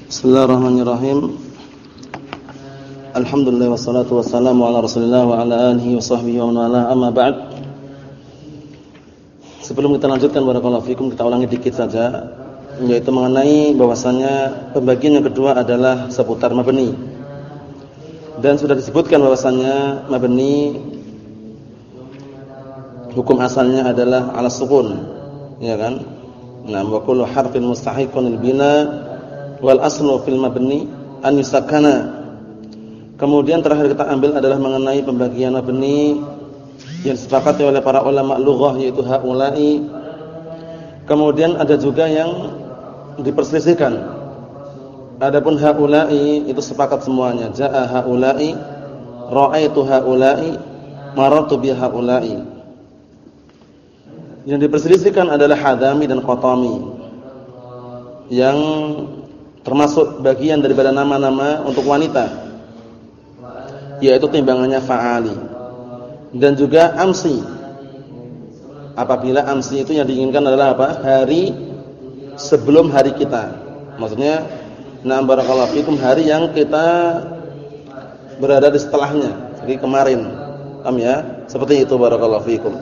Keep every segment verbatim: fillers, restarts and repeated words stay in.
Bismillahirrahmanirrahim. Alhamdulillah wassalatu wassalamu ala Rasulillah wa ala alihi wa sahbihi wa man wala, amma ba'd. Sebelum kita lanjutkan barakallahu fikum, kita ulangi dikit saja, yaitu mengenai bahwasannya pembagian yang kedua adalah seputar mabni. Dan sudah disebutkan bahwasannya mabni hukum asalnya adalah ala sukun, ya kan? Nah, wa kullu harfin mustahiqun lil bina wal aslu fil mabni an yusakkana. Kemudian terakhir kita ambil adalah mengenai pembagian mabni yang disepakati oleh para ulama lughah, yaitu haula'i. Kemudian ada juga yang diperselisihkan. Adapun haula'i itu sepakat semuanya. Jaa haula'i, ra'aitu haula'i, marartu bi haula'i. Yang diperselisihkan adalah hadami dan qatami, yang termasuk bagian daripada nama-nama untuk wanita, yaitu timbangannya fa'ali. Dan juga amsi, apabila amsi itu yang diinginkan adalah apa? Hari sebelum hari kita, maksudnya na barakallahu fikum, hari yang kita berada di setelahnya, jadi kemarin. Paham ya? Seperti itu barakallahu fikum.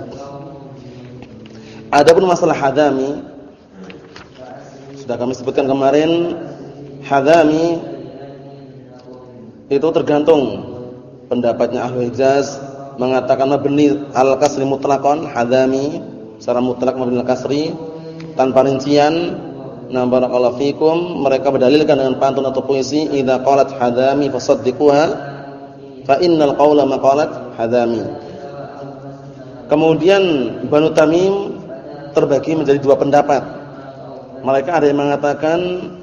Adapun masalah hadami sudah kami sebutkan kemarin. Hadami itu tergantung pendapatnya Ahlul Hijaz, mengatakan mabni al-kasri mutlaqan, hadami secara mutlak mabni al-kasri tanpa rincian. Nah barakallahu fikum, mereka berdalilkan dengan pantun atau puisi, idza qalat hadami fasaddiquha fa innal qawla maqalat hadami. Kemudian Banu Tamim terbagi menjadi dua pendapat. Mereka ada yang mengatakan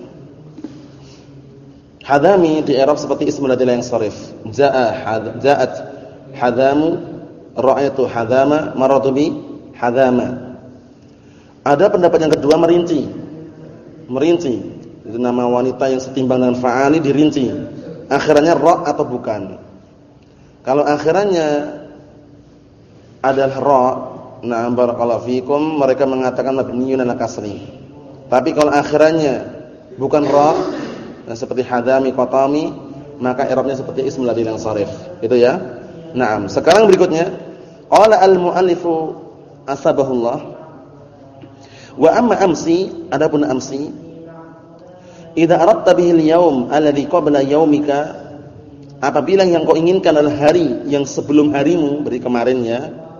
hadami di i'rab seperti ismul ladzi la yansharif. Jaa had, ja'at hadamu, ra'aitu hadama, marartu bi hadama. Ada pendapat yang kedua merinci. Merinci. Itu nama wanita yang setimbang dengan fa'ali dirinci. Akhirannya ra atau bukan. Kalau akhirannya adalah ra, nah barakallahu fikum, mereka mengatakan mabniyyun ala kasri. Tapi kalau akhirannya bukan ra, nah, seperti hadami, qatami, maka i'rabnya seperti ismul ladzi yang sharif. Itu ya. Naam. Sekarang berikutnya, qala al-muallifu asbahullah. Wa amma amsi, adapun amsi, idza aradta bihi al-yaum alladhi qabla yaumika, apabila yang kau inginkan adalah hari yang sebelum harimu, berarti kemarinnya.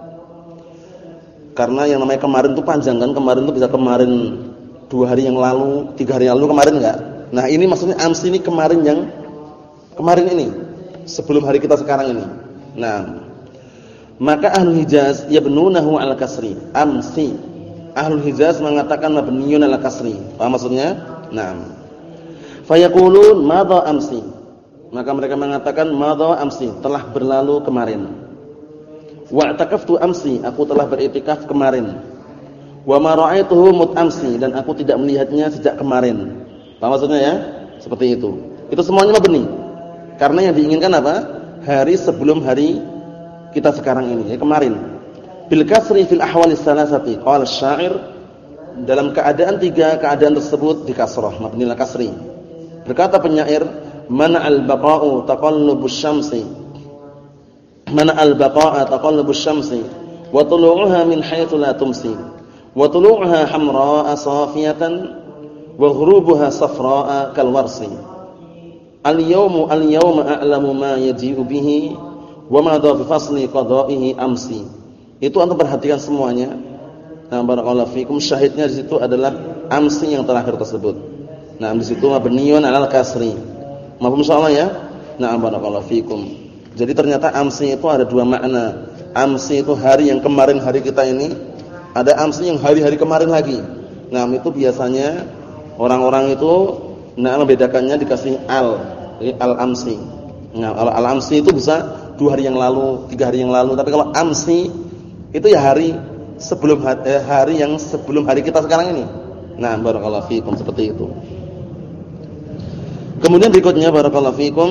Karena yang namanya kemarin itu panjang kan, kemarin itu bisa kemarin dua hari yang lalu, tiga hari yang lalu, kemarin enggak? Nah ini maksudnya amsi ini kemarin yang kemarin ini, sebelum hari kita sekarang ini. Nah, maka Ahlul Hijaz yabnunahu ala kasri. Amsi, Ahlul Hijaz mengatakan mabniyun ala kasri. Apa maksudnya? Nah, fayaqulun madha amsi, maka mereka mengatakan madha amsi, telah berlalu kemarin. Wa'takaftu amsi, aku telah beriktikaf kemarin. Wa ma ra'aituhu mut amsi, dan aku tidak melihatnya sejak kemarin. Apa maksudnya ya? Seperti itu. Itu semuanya mabni. Karena yang diinginkan apa? Hari sebelum hari kita sekarang ini, ya kemarin. Bil kasri fil ahwalis salasati, qala asy-sya'ir, dalam keadaan tiga keadaan tersebut di kasrah, mabni al kasri. Berkata penyair, mana al-baqa'u taqallubus syamsi, mana al-baqa'a taqallubus syamsi, wa tulu'uha min haitsu la tumsi, wa tulu'uha hamra'a safiyatan, wa ghurubuha safra'a kalwarsi. Al-yawmu al-yawma a'lamu ma yaji'u bihi wa ma dha fi fasli qada'ihi amsi. Itu antum perhatikan semuanya. Nah, barakallahu fikum, syahidnya di situ adalah amsi yang terakhir tersebut. Nah, di situ mabniyyun 'alal kasri. Mafhum insyaallah ya? Nah, barakallahu fikum. Jadi ternyata amsi itu ada dua makna. Amsi itu hari yang kemarin hari kita ini, ada amsi yang hari-hari kemarin lagi. Nah, itu biasanya orang-orang itu nah membedakannya dikasih al, al-amsi. Nah, al-amsi itu bisa dua hari yang lalu, tiga hari yang lalu. Tapi kalau amsi itu ya hari sebelum hari, hari yang sebelum hari kita sekarang ini. Nah, barakallahu fikum, seperti itu. Kemudian berikutnya barakallahu fikum,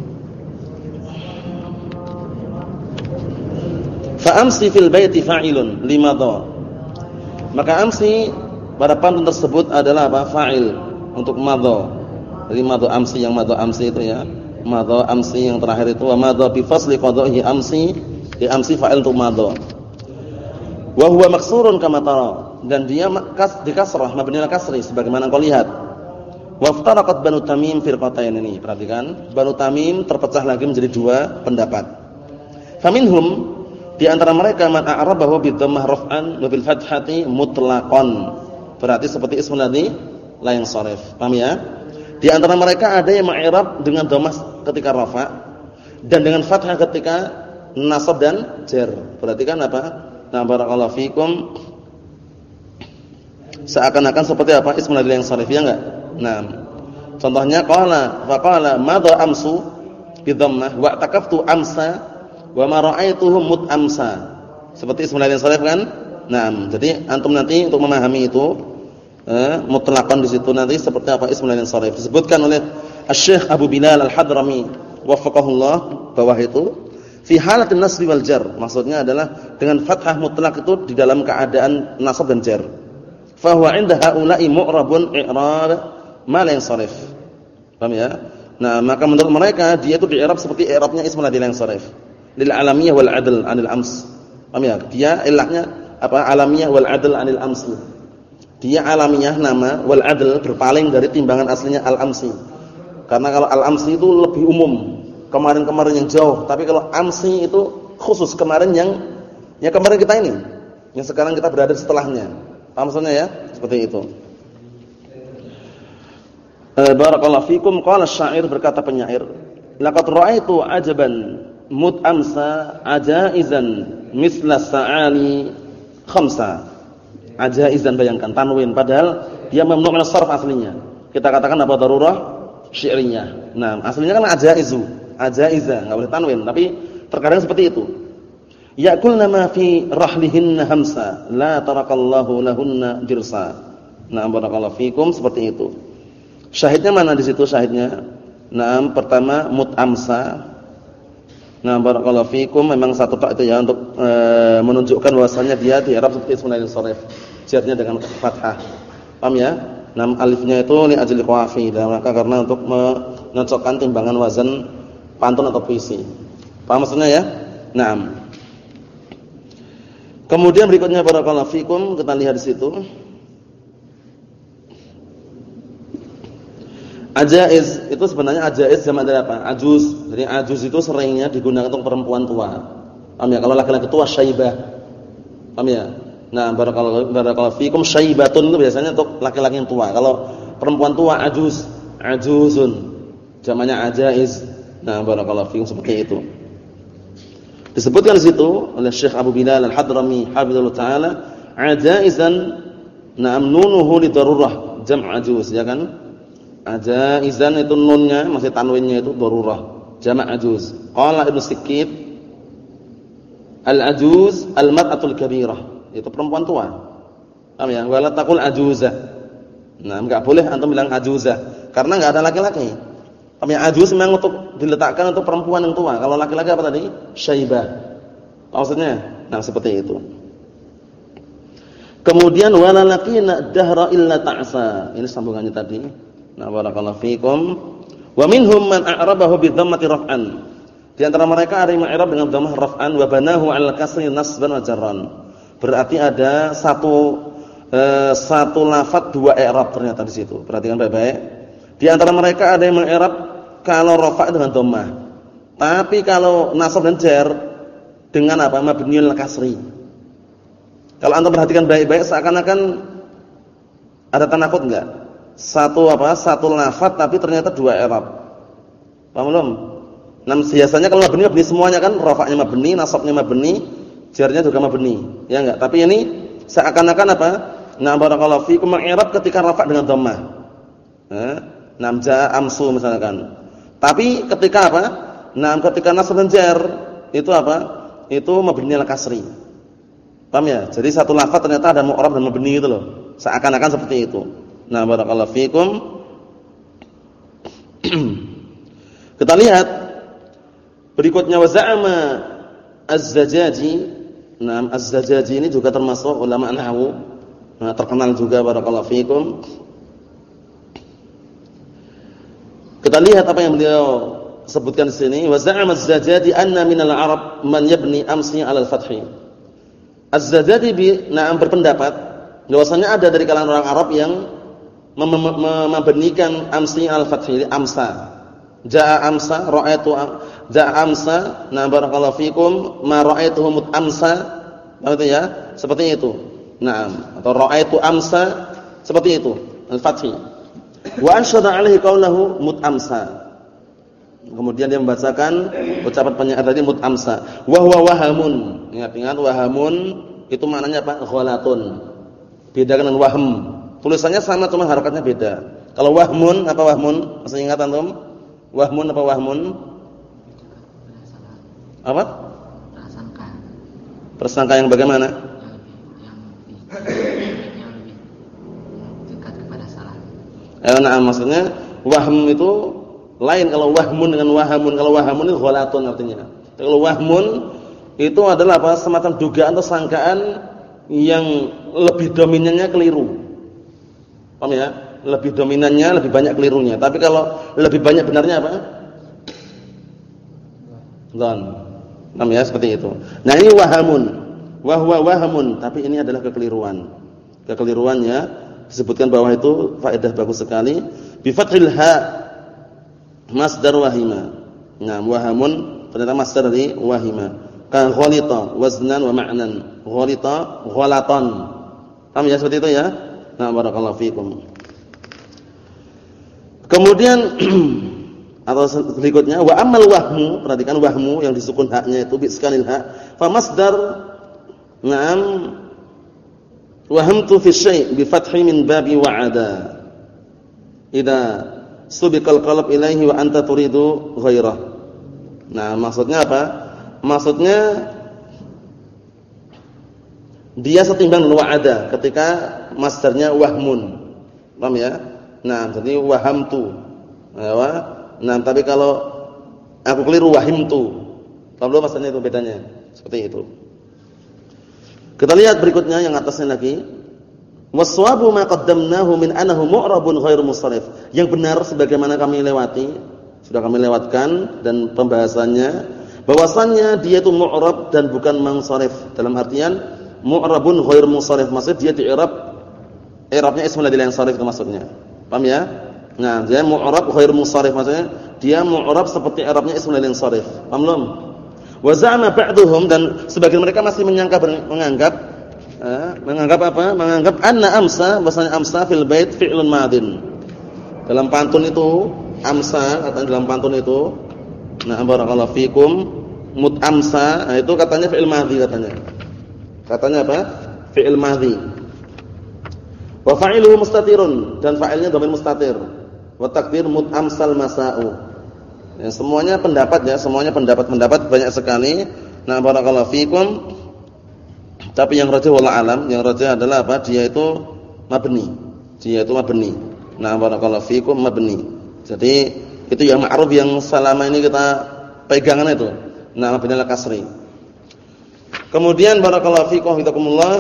fa amsi fil baiti fa'ilun limadha. Maka amsi pada pantun tersebut adalah apa? Fa'il untuk madha. Jadi madha amsi yang madha amsi itu ya. Madha amsi yang terakhir itu wa madha bi fasli qada'i amsi, di amsi fa'il untuk madha. Wa huwa maksurun kama tara, dan dia kas di kasrah mabni al kasri sebagaimana kau lihat. Wa iftaraqat Banu Tamim firqatain, ini perhatikan, Banu Tamim terpecah lagi menjadi dua pendapat. Faminhum, di antara mereka man a'rabahu bi dhammah raf'an wa bil fathati mutlaqan. Berarti seperti ismul ladzi la yansharif. Paham ya? Di antara mereka ada yang ma'rab dengan dhammah ketika rafa' dan dengan fathah ketika nasab dan jar. Berarti kan apa? Nah, barakallahu fikum, seakan-akan seperti apa? Ismul ladzi la yansharif, ya enggak? Nah, contohnya qala fa qala madha amsu bi dhammah wa taqaftu amsa wa ma ra'aituhum mutamsa. Seperti ismul ladzi yansharif kan? Nah, jadi antum nanti untuk memahami itu eh, mutlaqan di situ nanti seperti apa ismul ladzi yansharif. Disebutkan oleh Asy-Syaikh Abu Bilal Al-Hadrami waffaqahullah bawah itu fi halatin nasbi wal jar. Maksudnya adalah dengan fathah mutlaq itu di dalam keadaan nasab dan jar. Fa huwa 'inda haula'i mu'rabun i'rab ma la yansharif. Paham ya? Nah, maka menurut mereka dia itu di-i'rab seperti i'rabnya ismul ladzi yansharif. Lil alamiyah wal adl anil ams. Paham ya? Dia ilahnya apa? Alamiyah wal adl anil ams. Dia alamiyah nama, wal adl berpaling dari timbangan aslinya al amsi. Karena kalau al amsi itu lebih umum, kemarin-kemarin yang jauh, tapi kalau amsi itu khusus kemarin yang ya kemarin kita ini, yang sekarang kita berada setelahnya. Paham maksudnya ya? Seperti itu. Eh, barakallahu fikum, qala asy-syair, berkata penyair, laqad ra'aitu ajaban mut amsa ajaizan misla sa'ali khamsa. Ajaizan, bayangkan tanwin padahal dia mamnu' min as-sarf aslinya. Kita katakan apa darurah syi'riyah. Nah, aslinya kan ajaizu, ajaiza, enggak boleh tanwin, tapi terkadang seperti itu. Ya'kulna ma fi rahlihinna hamsa la tarakallahu lahunna dirsa. Nah, barakallahu fikum, seperti itu. Syahidnya mana di situ syahidnya? Nah, pertama mut amsa. Nah, barakallahu fikum, memang satu tak itu ya untuk e, menunjukkan bahwasanya dia di i'rab seperti ismul ladzi yansharif, jarnya dengan fathah. Paham ya? Nah, alifnya itu li ajli qawafi, dan maka karena untuk menyocokkan timbangan wazan pantun atau puisi. Paham maksudnya ya? Naam. Kemudian berikutnya barakallahu fikum, kita lihat di situ. Ajaiz itu sebenarnya ajaiz jamak dari apa? Ajuz. Jadi ajuz itu seringnya digunakan untuk perempuan tua. Paham ya? Kalau laki-laki tua syaibah. Paham ya? Nah, barakallahu barakallahu fikum, syaibatun itu biasanya untuk laki-laki yang tua. Kalau perempuan tua ajuz, ajuzun. Jamaknya ajaiz. Nah, barakallahu fikum, seperti itu. Disebutkan di situ oleh Syekh Abu Bilal Al-Hadrami hafizallahu taala, ajaizan na'am nunuhu li darurah jam' ajuz, ya kan? Ajaizan itu nunnya masih tanwinnya itu darurah, jamak ajuz. Qala Ibnu Sikit, al-ajuz al-mar'atul kabirah, itu perempuan tua. Paham ya? Wala taqul ajuzah. Nah, enggak boleh antum bilang ajuzah karena enggak ada laki-laki. Paham ya? Ajuz memang untuk diletakkan untuk perempuan yang tua. Kalau laki-laki apa tadi? Syaibah. Maksudnya? Nah, seperti itu. Kemudian wala laqina dahra illa ta'sa. Ini sambungannya tadi. Nah, barakallahu fikum. Wa minhum man a'rabahu bi dhammati raf'an. Di antara mereka ada yang ma'rab dengan dhammah raf'an wa banahu 'ala kasri nasban wa jarran. Berarti ada satu eh, satu lafaz dua i'rab ternyata di situ. Perhatikan baik-baik. Di antara mereka ada yang ma'rab kalau rafa' dengan dhammah. Tapi kalau nasab dan jar dengan apa? Mabniul kasri. Kalau antum perhatikan baik-baik seakan-akan ada tanakut enggak? Satu apa? Satu lafaz tapi ternyata dua i'rab. Paham belum? Nah, biasanya kalau mabni mabni semuanya kan, rafa'nya mabni, nasabnya mabni, jarnya juga mabni. Ya enggak? Tapi ini seakan-akan apa? Nah, barakallahu fikum, i'rab ketika rafa' dengan dhammah. Nah, namja amsu misalkan. Tapi ketika apa? Nah, ketika nasab dan jar itu apa? Itu mabni al kasri. Paham ya? Jadi satu lafaz ternyata ada mu'rab dan mabni itu loh. Seakan-akan seperti itu. Nah, barakallahu fikum. Kita lihat berikutnya, wa za'ama az-Zajaji. Nah, az-Zajaji ini juga termasuk ulama nahwu. Nah, terkenal juga barakallahu fikum. Kita lihat apa yang beliau sebutkan di sini. Wa za'ama az-Zajjaj anna minal Arab man yabni amsi 'ala al-fath. Az-Zajjaj bi na'am berpendapat bahwasanya ada dari kalangan orang Arab yang membenikan amsi al-fath, amsa. Ja'a amsa ra'aitu ja'a amsa na barakallahu fikum ma ra'aituhu mut amsa. Begitu ya? Seperti itu. Naam, atau ra'aitu amsa seperti itu, al-fath. Wa anshada 'alaihi qawluhu mut amsa. Kemudian dia membacakan ucapan penyair tadi mut amsa. Wa huwa wahamun. Ingat-ingat wahamun itu maknanya apa? Ghalatun. Beda dengan wahm. Tulisannya sama cuma harakatnya beda. Kalau wahmun apa wahmun? Masih ingat antum? Wahmun apa wahmun? Apa? Prasangka. Prasangka yang bagaimana? Yang lebih, yang lebih dekat kepada salah. Eh, nah, maksudnya wahm itu lain kalau wahmun dengan wahamun. Kalau wahamun itu ghalatun artinya. Kalau wahmun itu adalah apa? Semacam dugaan atau sangkaan yang lebih dominannya keliru. Paham ya? Lebih dominannya, lebih banyak kelirunya. Tapi kalau lebih banyak benarnya apa? Dzan. Paham ya? Seperti itu. Nah, ini wahamun. Wa huwa wahamun, tapi ini adalah kekeliruan. Kekeliruannya disebutkan bahwa itu faedah bagus sekali. Bi fathil ha masdar wahima. Nah, wahamun ternyata masdar dari wahima. Ka ghalita waznan wa ma'nan. Ghalita ghalatan. Paham ya seperti itu ya? Nah, barakallahu fikum. Kemudian atau berikutnya wa amal wahmu, perhatikan wahmu yang disukun haknya itu bi iskanil ha, fa masdar na'am wahamtu fi syai' bi fathi min babi wa'ada. Idza subiqal qalb ilaihi wa anta turidu ghairah. Nah, maksudnya apa? Maksudnya dia setimbang dengan wa'ada ketika masdarnya wahmun. Paham ya? Nah, jadi wahamtu. Nah, tapi kalau aku keliru wahimtu. Paham belum maksudnya itu bedanya? Seperti itu. Kita lihat berikutnya yang atasnya lagi. Waswabu ma qaddamnahu min annahu mu'rabun ghairu musharrif. Yang benar sebagaimana kami lewati, sudah kami lewatkan dan pembahasannya bahwasannya dia itu mu'rab dan bukan mansharif. Dalam artian mu'rabun ghairu musharrif, maksudnya dia di-i'rab i'rabnya ismul ladzi yang sharif itu maksudnya. Paham ya? Nah, dia mu'rab ghairu musharrif, maksudnya dia mu'rab seperti i'rabnya ismul ladzi yang sharif. Paham belum? Wa za'ama ba'dhum, dan sebagian mereka masih menyangka menganggap eh, menganggap apa? Menganggap anna amsa, bahasanya amsa fil bait fi'lun madin. Dalam pantun itu amsa, katanya dalam pantun itu, nah barakallahu fikum, mut amsa, nah, itu katanya fi'il madhi katanya. Katanya apa? Fi'il madhi. Wa fa'iluhu mustatirun, dan fa'ilnya dhamir mustatir. Wa taqdir mut amsal masa'u. Ya, semuanya pendapat ya, semuanya pendapat-pendapat banyak sekali. Nah barakallahu fikum. Tapi yang rajih wallahu alam, yang rajih adalah apa? Dia itu mabni. Dia itu mabni. Nah barakallahu fikum mabni. Jadi itu yang ma'ruf yang selama ini kita pegangan itu. Nah mabni al kasri. Kemudian barakallahu fikum hitakumullah.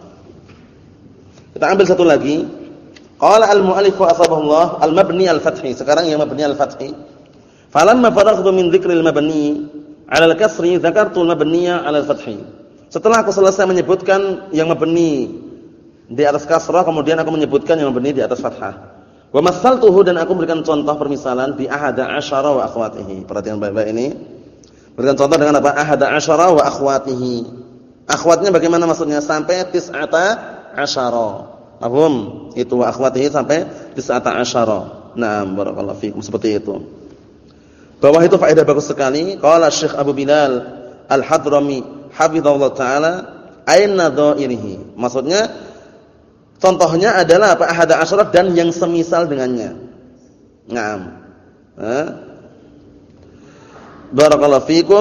Kita ambil satu lagi. Qala al-mu'allif wa asbahullah al-mabni al-fathi. Sekarang yang mabni al-fathi. Falamma faraghtu min dzikril mabni 'ala al-kasri, dzakartu al-mabniya 'ala al-fathi. Setelah aku selesai menyebutkan yang mabni di atas kasrah, kemudian aku menyebutkan yang mabni di atas fathah. Wa matsaltuhu, dan aku berikan contoh permisalan bi ahada asyara wa akhwatihi. Perhatikan baik-baik ini. Berikan contoh dengan apa? Ahada asyara wa akhwatihi. Akhwatnya bagaimana maksudnya? Sampai tis'ata asyara. Paham? Itu wa akhwatihi sampai tis'ata asyara. Naam, barakallahu fikum, seperti itu. Bawah itu faedah bagus sekali. Qala Syekh Abu Bilal Al-Hadrami hafizahullah taala, aina dhairihi. Maksudnya contohnya adalah apa? Ahada asyara dan yang semisal dengannya. Naam. Ha? Barakallahu fikum.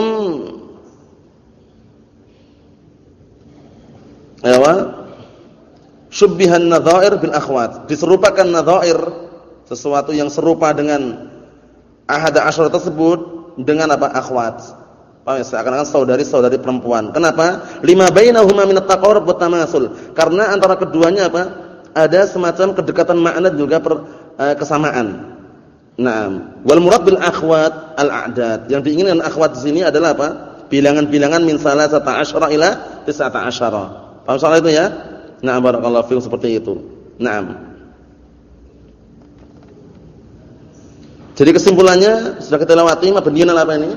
Ayo. Syubbihan nadhair bil akhwat. Diserupakan nadhair, sesuatu yang serupa dengan ahada asyara tersebut dengan apa? Akhwat. Paham ya? Seakan-akan saudari-saudari perempuan. Kenapa? Lima bainahuma min at-taqarrub wa tamatsul. Karena antara keduanya apa? Ada semacam kedekatan makna juga per, uh, kesamaan. Naam. Wal murad bil akhwat al-a'dad. Yang diinginkan akhwat di sini adalah apa? Bilangan-bilangan min salasata asyara ila tis'ata asyara. Paham soal itu ya? Na'am barakallahu fiikum seperti itu. Naam. Jadi kesimpulannya sudah kita lewati mabniun ala apa ini?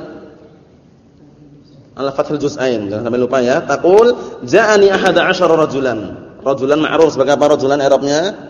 Ala fathil juz'ain. Jangan sampai lupa ya. Taqul ja'ani ahada asyara rajulan. Rajulan ma'ruf sebagai apa rajulan i'rabnya?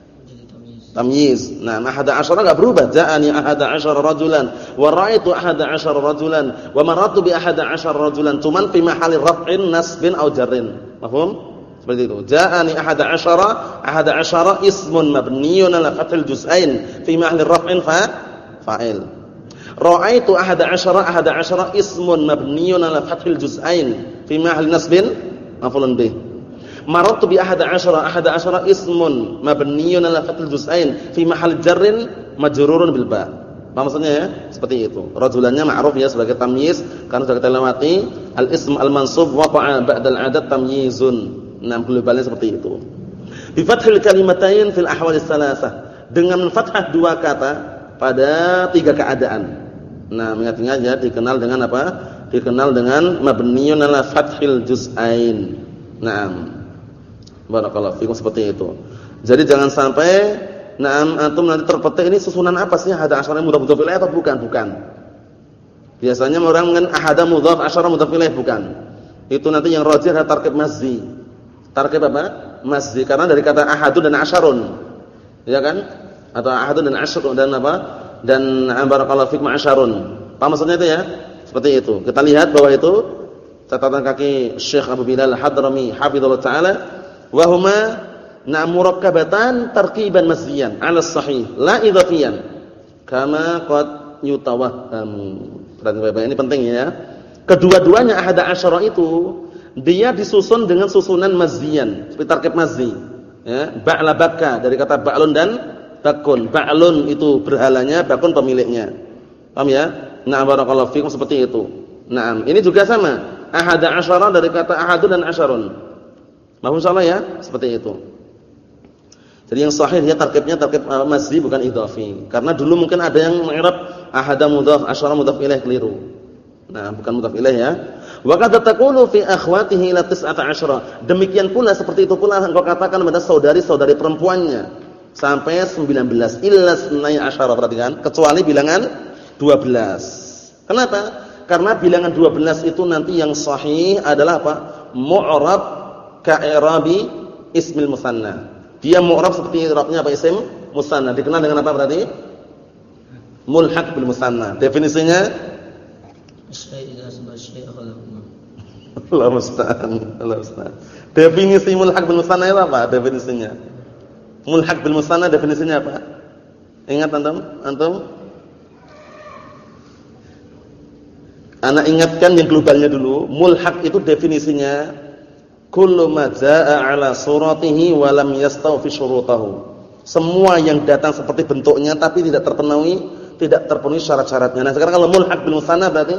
Tamyiz. Nah, ahada asyara enggak berubah. Ja'ani ahada asyara rajulan wa ra'aitu ahada asyara rajulan wa marartu bi ahada asyara rajulan. Cuman fi mahalli raf'in nasbin aw jarrin. Paham? Seperti itu. Ja'ani ahada asyara, ahada asyara ismun mabniun ala fathil juz'ain fi mahalli raf'in fa fa'il. Ra'aitu ahada asyara, ahada asyara ismun mabniun ala fathil juz'ain fi mahalli nasbin maf'ulun bih. Marartu bi ahada asyara, ahada asyara ismun mabniun ala fathil juz'ain fi mahall jarrin majrurun bil ba. Apa maksudnya ya? Seperti itu. Rajulannya ma'ruf ya sebagai tamyiz karena sudah kita lewati al-ism al-mansub waqa'a ba'da al-'adad tamyizun. Nah, globalnya seperti itu. Bi fathil kalimatain fil ahwal ats-tsalatsah. Dengan fathah dua kata pada tiga keadaan. Nah, ingat-ingat ya dikenal dengan apa? Dikenal dengan mabniun ala fathil juz'ain. Naam. Barakallahu fikum seperti itu. Jadi jangan sampai na'am antum nanti terpetik ini susunan apa sih ahada asyara mudhaf mudhaf ilaih atau bukan? Bukan. Biasanya orang dengan ahada mudhaf asyara mudhaf ilaih bukan. Itu nanti yang rajih adalah tarkib mazzi. Tarkib apa? Mazzi karena dari kata ahadu dan asyarun. Ya kan? Atau ahadu dan asyarun dan apa? Dan barakallahu fikum asyarun. Apa maksudnya itu ya? Seperti itu. Kita lihat bahwa itu catatan kaki Syekh Abu Bilal Hadrami hafizallahu taala wa huma na murakkabatan tarkiban mazziyan 'ala sahih la idhafiyan kama qad yutawahhamu. Perhatikan ini penting ya. Kedua-duanya ahada asyara itu dia disusun dengan susunan mazziyan, seperti tarkib mazzi. Ya, ba'la bakka dari kata ba'lun dan bakun. Ba'lun itu berhalanya, bakun pemiliknya. Paham ya? Nah, barakallahu fikum seperti itu. Naam, ini juga sama. Ahada asyara dari kata ahadu dan asyarun. Mahum salah ya? Seperti itu. Jadi yang sahih dia tarkibnya tarkib uh, mazzi bukan idhafi. Karena dulu mungkin ada yang mengi'rab ahada mudhaf, asyara mudhaf ilaih keliru. Nah, bukan mudhaf ilaih ya. Wa qad taqulu fi akhwatihi ila tis'ata asyara. Demikian pula seperti itu pula engkau katakan pada saudari-saudari perempuannya sampai sembilan belas illa sunai asyara, perhatikan, kecuali bilangan dua belas. Kenapa? Karena bilangan dua belas itu nanti yang sahih adalah apa? Mu'rab ka'irabi ismil musanna. Dia mu'rab seperti i'rabnya apa isim musanna. Dikenal dengan apa berarti? Mulhaq bil musanna. Definisinya syai' idza sabah syai' khalaqna. Allah musta'an. Allah musta'an. Definisi mulhaq bil musanna itu apa definisinya? Mulhaq bil musanna definisinya apa? Ingat antum? Antum? Ana ingatkan yang globalnya dulu. Mulhaq itu definisinya kullu ma jaa'a 'ala suratihi wa lam yastawfi syurutahu. Semua yang datang seperti bentuknya tapi tidak terpenuhi, tidak terpenuhi syarat-syaratnya. Nah, sekarang kalau mulhaq bil musanna berarti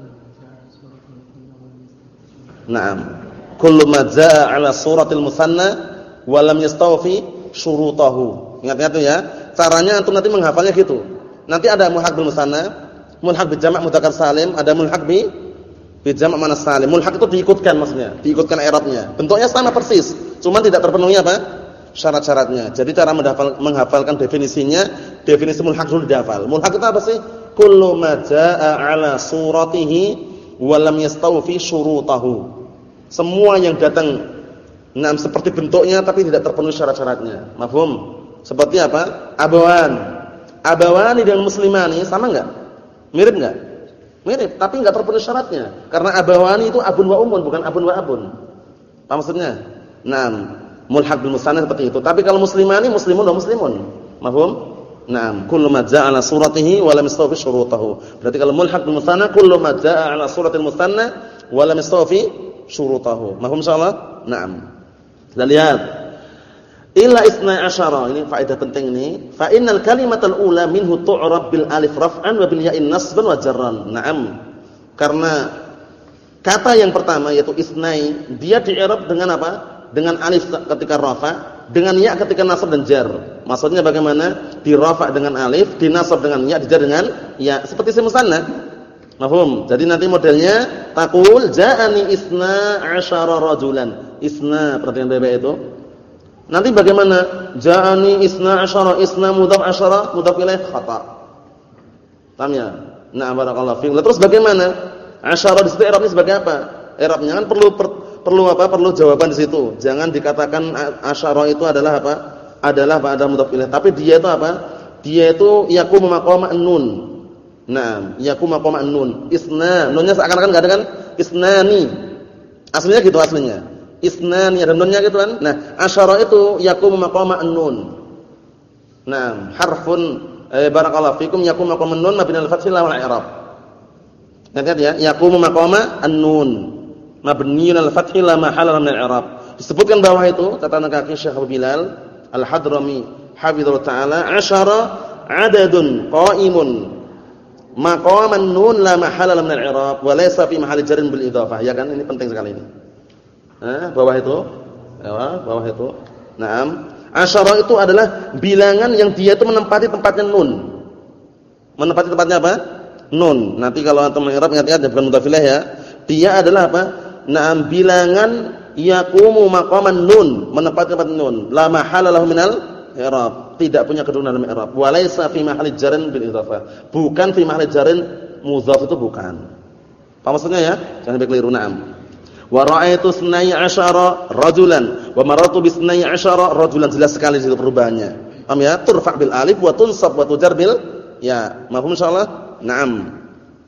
Naam. Kullu ma jaa'a 'ala suratil musanna wa lam yastawfi syurutahu. Ingat-ingat itu ya. Caranya antum nanti menghafalnya gitu. Nanti ada mulhaq bil musanna, mulhaq bi jama' mudzakkar salim, ada mulhaq bi bi jama' muannas salim. Mulhaq itu diikutkan maksudnya, diikutkan i'rabnya. Bentuknya sama persis, cuma tidak terpenuhi apa? Syarat-syaratnya. Jadi cara menghafal, menghafalkan definisinya, definisi mulhaq dulu dihafal. Mulhaq itu apa sih? Kullu ma jaa'a 'ala suratihi wa lam yastawfi syurutahu. Semua yang datang nah seperti bentuknya tapi tidak terpenuhi syarat-syaratnya. Mafhum? Seperti apa? Abawan. Abawani dan muslimani sama enggak? Mirip enggak? Mirip, tapi enggak terpenuhi syaratnya. Karena abawani itu abun wa ummun, bukan abun wa abun. Apa maksudnya? Naam, mulhaq bil musanna seperti itu. Tapi kalau muslimani, muslimun wa muslimun. Mafhum? Naam, kullu ma jaa'a 'ala suratihi wa lam yastawfi syurutahu. Berarti kalau mulhaq bil musanna kullu ma jaa'a 'ala suratil musanna wa lam yastawfi syurutahu. Mafhum insyaallah? Naam. Kita lihat. Illa isna asyara, ini faedah penting ini. Fa innal kalimatal ula minhu tu'rab bil alif raf'an wa bil ya'in nasban wa jarran. Naam. Karena kata yang pertama yaitu isnai, dia di i'rab dengan apa? Dengan alif ketika rafa, dengan ya ketika nasab dan jar. Maksudnya bagaimana? Dirafa' dengan alif, dinasab dengan ya, dijar dengan ya, seperti isim musanna. Mafhum? Jadi nanti modelnya taqul ja'ani isna asyara rajulan. Isna, perhatikan baik-baik itu. Nanti bagaimana? Ja'ani isna asyara, isna mudhaf asyara, mudhaf ilaih khata'. Paham ya? Nah, barakallahu fiikum. Terus bagaimana? Asyara di situ i'rabnya sebagai apa? I'rabnya kan perlu per, perlu apa? Perlu jawaban di situ. Jangan dikatakan asyara itu adalah apa? Adalah pada mudhaf ilaih. Tapi dia itu apa? Dia itu yaqumu maqama an-nun. Nah, yaqumu maqama an-nun. Isna, nunnya seakan-akan enggak ada kan? Isnani. Aslinya gitu aslinya. Isnani ada nunnya gitu kan? Nah, asyara itu yaqumu maqama an-nun. Nah, harfun Eh, barakallahu fikum yaqumu maqama an-nun mabni al-fath la wal i'rab. Lihat ya, yaqumu maqama an-nun mabni al-fath la mahalla min al-i'rab. Disebutkan bawah itu catatan kaki Syekh Abu Bilal Al-Hadrami hafizallahu taala asyara adadun qa'imun maqama an-nun la mahalla min al-i'rab wa laysa fi mahalli jarrin bil idhafah. Ya kan, ini penting sekali ini. Nah, bawah itu. Ya, bawah itu. Naam. Asyara itu adalah bilangan yang dia itu menempati tempatnya nun. Menempati tempatnya apa? Nun. Nanti kalau antum mengi'rab ingat-ingat bukan mudhaf ilaih ya. Dia adalah apa? Naam, bilangan yaqumu maqaman nun, menempati tempat nun. La mahala lahu minal i'rab. Tidak punya kedudukan dalam i'rab. Wa laisa fi mahalli jarrin bil idhafah. Bukan fi mahalli jarrin mudhaf itu bukan. Apa maksudnya ya? Jangan sampai keliru. Naam. Wa ra'aitu isnai asyara rajulan wa marartu bi isnai asyara rajulan. Jelas sekali di situ perubahannya. Paham ya? Turfa' bil alif wa tunsab wa tujar bil ya. Mafhum insyaallah? Naam.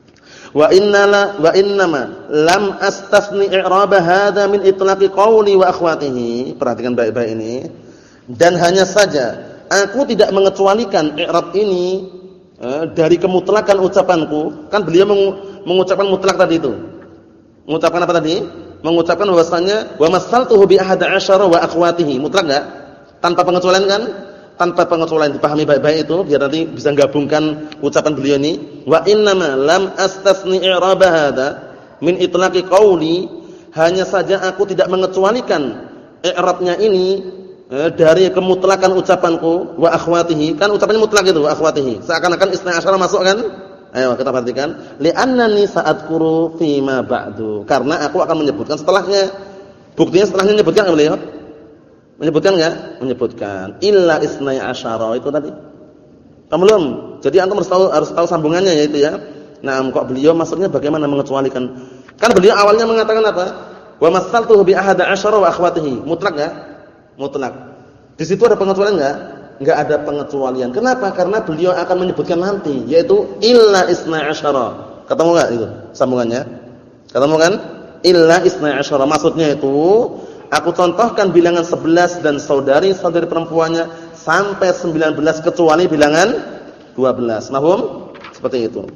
Wa innala wa innama lam astasni i'raba hadza min itlaqi qawli wa akhwatihi. Perhatikan baik-baik ini. Dan hanya saja aku tidak mengecualikan i'rab ini eh, dari kemutlakan ucapanku. Kan beliau mengucapkan mutlak tadi itu. Mengucapkan apa tadi? Mengucapkan bahwasanya wa masaltuhu bi ahad asyara wa akhwatihi. Mutlak enggak? Tanpa pengecualian kan? Tanpa pengecualian, dipahami baik-baik itu biar nanti bisa gabungkan ucapan beliau ini. Wa innama lam astasni i'raba hadza min itlaqi qawli. Hanya saja aku tidak mengecualikan i'rabnya ini eh, dari kemutlakan ucapanku wa akhwatihi. Kan ucapannya mutlak itu wa akhwatihi. Seakan-akan isna asyara masuk kan? Ayo kita perhatikan. Li'annani sa'adkuru fima ba'du. Karena aku akan menyebutkan setelahnya. Buktinya setelahnya menyebutkan enggak beliau? Menyebutkan enggak? Menyebutkan. Illa isnai asyara itu tadi. Kamu belum? Jadi antum harus tahu harus tahu sambungannya yaitu ya. Nah, kok beliau maksudnya bagaimana mengecualikan? Kan beliau awalnya mengatakan apa? Wa masaltuhu bi ahad asyara wa akhwatihi. Mutlak enggak? Mutlak. Di situ ada pengecualian enggak? Enggak ada pengecualian. Kenapa? Karena beliau akan menyebutkan nanti, yaitu illa isna asyara. Ketemu enggak itu sambungannya? Ketemu kan? Illa isna asyara. Maksudnya itu, aku contohkan bilangan sebelas dan saudari-saudari perempuannya sampai sembilan belas kecuali bilangan dua belas. Paham? Seperti itu.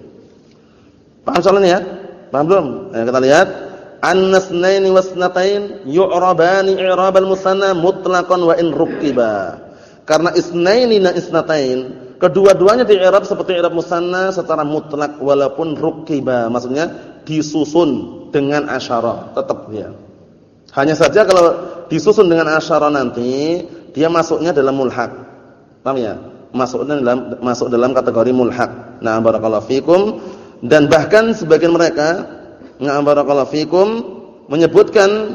Paham soalnya ya? Paham belum? Ayo kita lihat. An-nasnaini wasnatain yu'rabani i'rabal musanna mutlaqan wa in ruqiba. Karena isnaini dan isnatain, kedua-duanya di-i'rab seperti i'rab musanna secara mutlak walaupun ruqiba, maksudnya disusun dengan asyara, tetap dia. Hanya saja kalau disusun dengan asyara nanti, dia masuknya dalam mulhaq. Paham ya? Masuknya dalam masuk dalam kategori mulhaq. Nah, barakallahu fikum. Dan bahkan sebagian mereka, nah barakallahu fikum, menyebutkan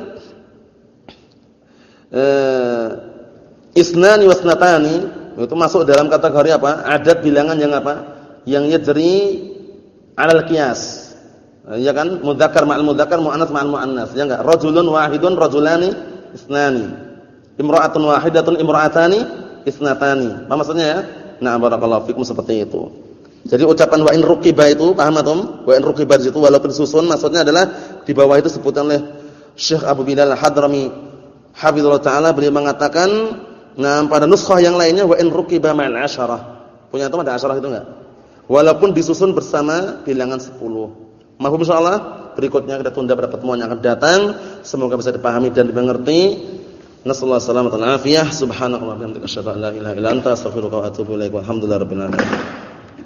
eh isnani wasnatani itu masuk dalam kategori apa? Adat bilangan yang apa? Yang yajri 'alal qiyas. Ya kan? Mudzakkar ma'al mudzakkar, muannats ma'al muannas. Ya enggak? Rajulun wahidun, rajulani, isnani. Imra'atun wahidatun, imra'atani, isnatani. Apa maksudnya ya? Nah, barakallahu fikum seperti itu. Jadi ucapan wa in ruqiba itu paham atau? Wa in ruqiba itu walaupun susun maksudnya adalah di bawah itu sebutan oleh Syekh Abu Bilal Al-Hadrami hafizallahu taala beliau mengatakan. Nah, pada nuskhah yang lainnya wa in ruqiba ma'al asyarah. Punya itu ada asyarah itu enggak? Walaupun disusun bersama bilangan sepuluh. Mafhum insyaallah? Berikutnya kita tunda pada pertemuan yang akan datang. Semoga bisa dipahami dan dimengerti. Nasallahu alaihi wasallam wa afiyah. Subhanakallahumma wa bihamdika asyhadu an la ilaha illa anta astaghfiruka wa atubu ilaik. Walhamdulillahirabbil alamin.